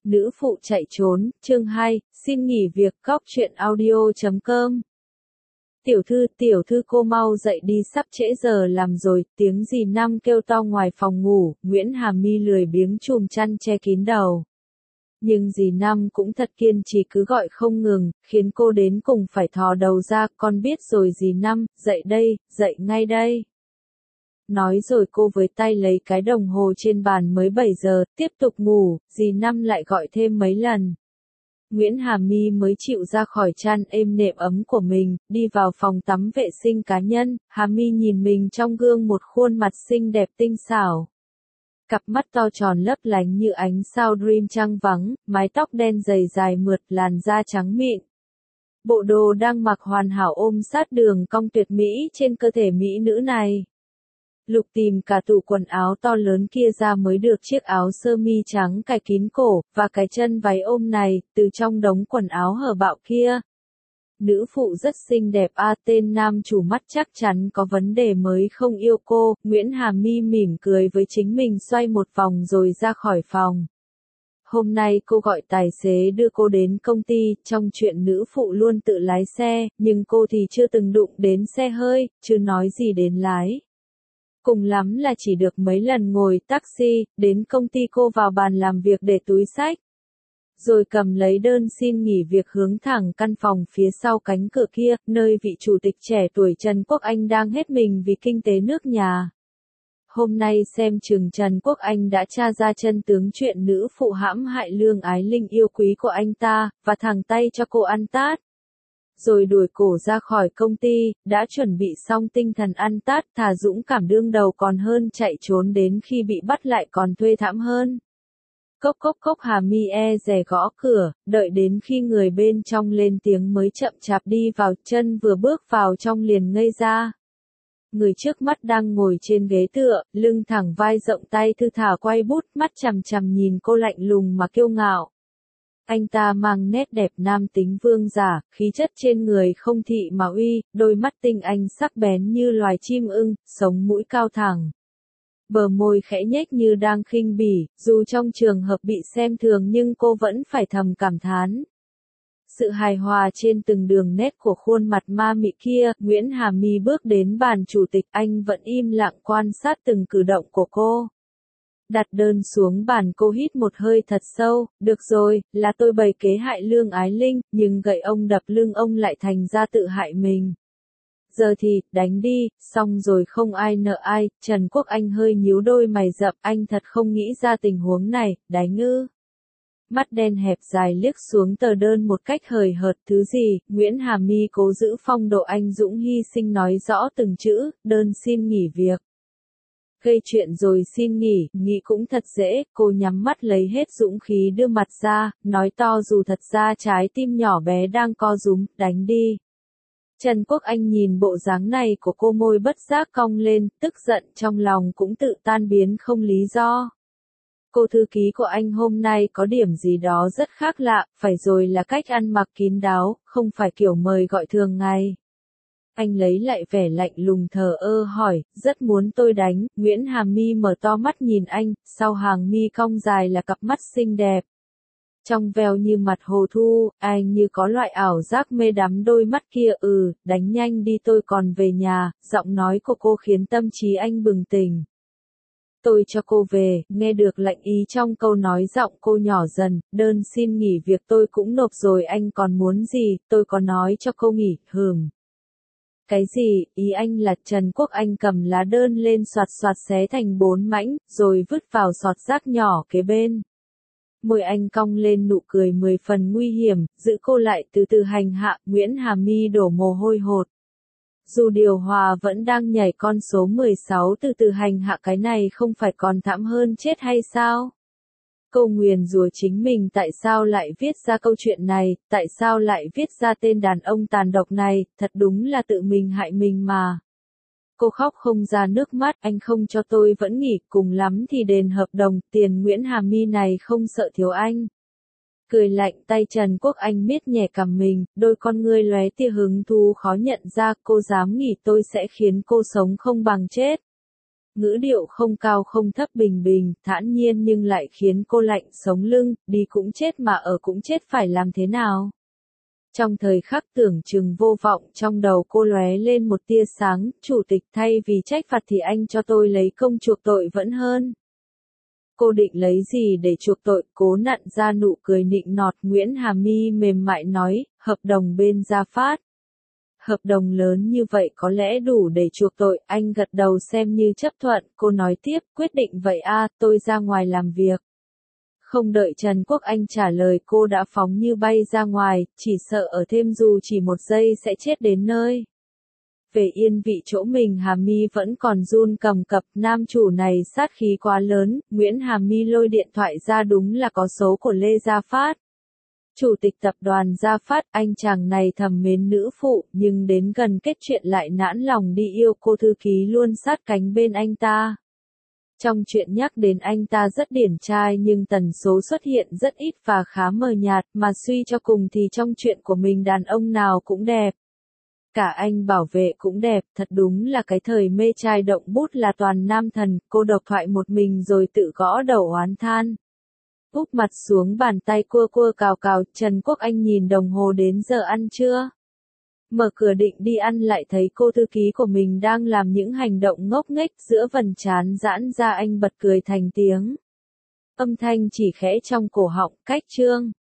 Nữ phụ chạy trốn, chương 2, xin nghỉ việc. Góc truyện audio.com. Tiểu thư cô mau dậy đi, sắp trễ giờ làm rồi. Tiếng dì Năm kêu to ngoài phòng ngủ. Nguyễn Hà My lười biếng chùm chăn che kín đầu. Nhưng dì Năm cũng thật kiên trì, cứ gọi không ngừng, khiến cô đến cùng phải thò đầu ra. Con biết rồi dì Năm, dậy đây, dậy ngay đây. Nói rồi cô với tay lấy cái đồng hồ trên bàn, mới 7 giờ, tiếp tục ngủ. Dì Năm lại gọi thêm mấy lần. Nguyễn Hà My mới chịu ra khỏi chăn êm nệm ấm của mình, đi vào phòng tắm vệ sinh cá nhân. Hà My nhìn mình trong gương, một khuôn mặt xinh đẹp tinh xảo. Cặp mắt to tròn lấp lánh như ánh sao dream trăng vắng, mái tóc đen dày dài mượt, làn da trắng mịn. Bộ đồ đang mặc hoàn hảo ôm sát đường cong tuyệt mỹ trên cơ thể mỹ nữ này. Lục tìm cả tủ quần áo to lớn kia ra mới được chiếc áo sơ mi trắng cài kín cổ, và cái chân váy ôm này, từ trong đống quần áo hở bạo kia. Nữ phụ rất xinh đẹp tên nam chủ mắt chắc chắn có vấn đề mới không yêu cô. Nguyễn Hà My mỉm cười với chính mình, xoay một vòng rồi ra khỏi phòng. Hôm nay cô gọi tài xế đưa cô đến công ty. Trong chuyện nữ phụ luôn tự lái xe, nhưng cô thì chưa từng đụng đến xe hơi, chứ nói gì đến lái. Cùng lắm là chỉ được mấy lần ngồi taxi. Đến công ty cô vào bàn làm việc để túi xách, rồi cầm lấy đơn xin nghỉ việc, hướng thẳng căn phòng phía sau cánh cửa kia, nơi vị chủ tịch trẻ tuổi Trần Quốc Anh đang hết mình vì kinh tế nước nhà. Hôm nay xem chừng Trần Quốc Anh đã tra ra chân tướng chuyện nữ phụ hãm hại Lương Ái Linh yêu quý của anh ta, và thẳng tay cho cô ăn tát. Rồi đuổi cổ ra khỏi công ty. Đã chuẩn bị xong tinh thần ăn tát, thà dũng cảm đương đầu còn hơn chạy trốn đến khi bị bắt lại còn thê thảm hơn. Cốc cốc cốc. Hà My dè gõ cửa, đợi đến khi người bên trong lên tiếng mới chậm chạp đi vào. Chân vừa bước vào trong liền ngây ra. Người trước mắt đang ngồi trên ghế tựa, lưng thẳng vai rộng, tay thư thả quay bút, mắt chằm chằm nhìn cô lạnh lùng mà kiêu ngạo. Anh ta mang nét đẹp nam tính vương giả, khí chất trên người không thị mà uy, đôi mắt tinh anh sắc bén như loài chim ưng, sống mũi cao thẳng. Bờ môi khẽ nhếch như đang khinh bỉ, dù trong trường hợp bị xem thường nhưng cô vẫn phải thầm cảm thán. Sự hài hòa trên từng đường nét của khuôn mặt ma mị kia. Nguyễn Hà My bước đến bàn chủ tịch, anh vẫn im lặng quan sát từng cử động của cô. Đặt đơn xuống bàn, cô hít một hơi thật sâu. Được rồi, là tôi bày kế hại Lương Ái Linh, nhưng gậy ông đập lưng ông lại thành ra tự hại mình. Giờ thì, đánh đi, xong rồi không ai nợ ai. Trần Quốc Anh hơi nhíu đôi mày rậm, anh thật không nghĩ ra tình huống này, đánh ư? Mắt đen hẹp dài liếc xuống tờ đơn một cách hời hợt. Thứ gì? Nguyễn Hà My cố giữ phong độ anh dũng hy sinh nói rõ từng chữ. Đơn xin nghỉ việc. Gây chuyện rồi xin nghỉ, nghĩ cũng thật dễ. Cô nhắm mắt lấy hết dũng khí đưa mặt ra, nói to dù thật ra trái tim nhỏ bé đang co rúm. Đánh đi. Trần Quốc Anh nhìn bộ dáng này của cô, môi bất giác cong lên, tức giận trong lòng cũng tự tan biến không lý do. Cô thư ký của anh hôm nay có điểm gì đó rất khác lạ, phải rồi là cách ăn mặc kín đáo, không phải kiểu mời gọi thường ngày. Anh lấy lại vẻ lạnh lùng thờ ơ hỏi, rất muốn tôi đánh. Nguyễn Hà My mở to mắt nhìn anh, sau hàng mi cong dài là cặp mắt xinh đẹp. Trong veo như mặt hồ thu, anh như có loại ảo giác mê đắm đôi mắt kia. Đánh nhanh đi, tôi còn về nhà. Giọng nói của cô khiến tâm trí anh bừng tỉnh. Tôi cho cô về. Nghe được lệnh ý trong câu nói, giọng cô nhỏ dần. Đơn xin nghỉ việc tôi cũng nộp rồi, anh còn muốn gì? Tôi có nói cho cô nghỉ. Cái gì? Ý anh là? Trần Quốc Anh cầm lá đơn lên xoạt xoạt xé thành 4 mảnh, rồi vứt vào sọt rác nhỏ kế bên. Môi anh cong lên nụ cười 10 phần nguy hiểm, giữ cô lại từ từ hành hạ. Nguyễn Hà My đổ mồ hôi hột. Dù điều hòa vẫn đang nhảy con số 16, từ từ hành hạ cái này không phải còn thảm hơn chết hay sao? Cô nguyền rủa chính mình, tại sao lại viết ra câu chuyện này, tại sao lại viết ra tên đàn ông tàn độc này, thật đúng là tự mình hại mình mà. Cô khóc không ra nước mắt, anh không cho tôi vẫn nghỉ, cùng lắm thì đền hợp đồng, tiền. Nguyễn Hà My này không sợ thiếu anh. Cười lạnh, tay Trần Quốc Anh miết nhẹ cằm mình, đôi con ngươi lóe tia hứng thú khó nhận ra. Cô dám nghỉ, tôi sẽ khiến cô sống không bằng chết. Ngữ điệu không cao không thấp bình bình, thản nhiên nhưng lại khiến cô lạnh sống lưng, đi cũng chết mà ở cũng chết phải làm thế nào? Trong thời khắc tưởng chừng vô vọng trong đầu cô lóe lên một tia sáng, chủ tịch thay vì trách phạt thì anh cho tôi lấy công chuộc tội vẫn hơn. Cô định lấy gì để chuộc tội, cố nặn ra nụ cười nịnh nọt. Nguyễn Hà My mềm mại nói, hợp đồng bên Gia Phát. Hợp đồng lớn như vậy có lẽ đủ để chuộc tội, anh gật đầu xem như chấp thuận, cô nói tiếp, quyết định vậy à, tôi ra ngoài làm việc. Không đợi Trần Quốc Anh trả lời cô đã phóng như bay ra ngoài, chỉ sợ ở thêm dù chỉ một giây sẽ chết đến nơi. Về yên vị chỗ mình Hà My vẫn còn run cầm cập, nam chủ này sát khí quá lớn. Nguyễn Hà My lôi điện thoại ra, đúng là có số của Lê Gia Phát. Chủ tịch tập đoàn Gia Phát, anh chàng này thầm mến nữ phụ, nhưng đến gần kết chuyện lại nản lòng đi yêu cô thư ký luôn sát cánh bên anh ta. Trong chuyện nhắc đến anh ta rất điển trai nhưng tần số xuất hiện rất ít và khá mờ nhạt, mà suy cho cùng thì trong chuyện của mình đàn ông nào cũng đẹp. Cả anh bảo vệ cũng đẹp, thật đúng là cái thời mê trai động bút là toàn nam thần. Cô độc thoại một mình rồi tự gõ đầu oán than. Úp mặt xuống bàn tay cua cua cào cào. Trần Quốc Anh nhìn đồng hồ, đến giờ ăn trưa. Mở cửa định đi ăn lại thấy cô thư ký của mình đang làm những hành động ngốc nghếch, giữa vầng trán giãn ra anh bật cười thành tiếng. Âm thanh chỉ khẽ trong cổ họng, cách chương.